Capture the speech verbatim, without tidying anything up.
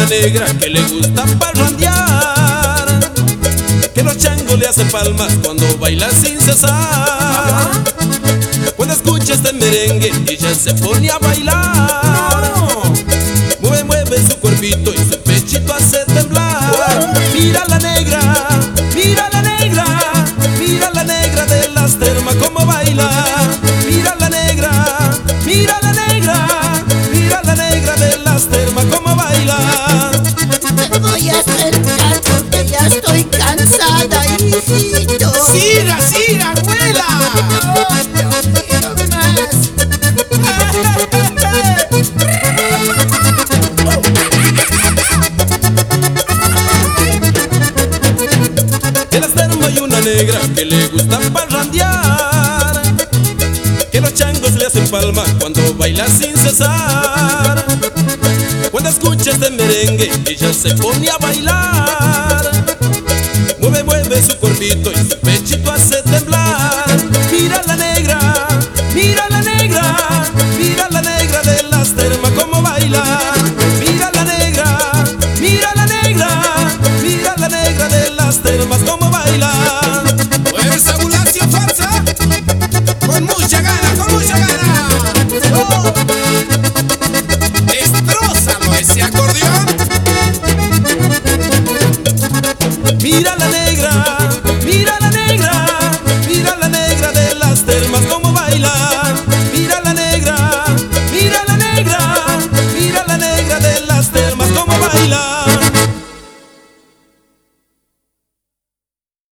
negra que le gusta parrandear, que los changos le hacen palmas cuando baila sin cesar. Cuando escucha este merengue ella se pone a bailar. Mueve, mueve su cuerpito y su pechito hace temblar. Mira la negra, mira la negra, mira la negra de las termas como baila. Mira la negra, mira la negra, mira la negra de las termas como baila. Me voy a acercar porque ya estoy cansada, hijito. ¡Siga, siga, abuela! No, no quiero más. En las termas hay una negra que le gusta parrandear, que los changos le hacen palma cuando baila sin cesar. Cuando escucha este merengue ella se pone a bailar. Mueve, mueve su cuerpito y su